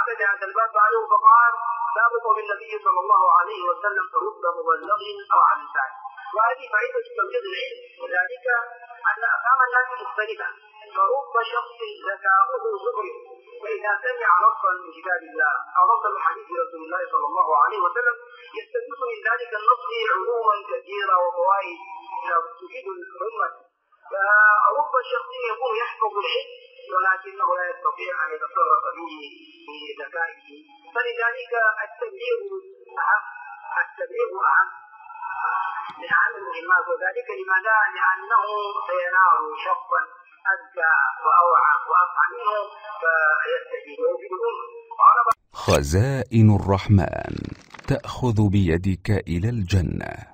أعدد هذا الباب بعده فقال: باب قول النبي صلى الله عليه وسلم: رب مبلغ أو عن لسان. وهذه فائدة تبليغ العلم، وذلك أن أفهام الناس مختلفة، فرب شخص ذكاؤه زهر، فإذا سمع نصا من كتاب الله أو نصا من حديث رسول الله صلى الله عليه وسلم يستفيد من ذلك النص علوما كثيرة وفوائد تفيد الأمة. فرب شخص يكون يحفظ العلم ولكنه لا يستطيع أن يتصرف به بذكائه، فلذلك التبليغ أهم من أهم المهمات. وذلك لماذا؟ لأنه سينال شخصا أذكى وأوعى وأفعى منه فيستفيد في الأمة. خزائن الرحمن تأخذ بيدك إلى الجنة.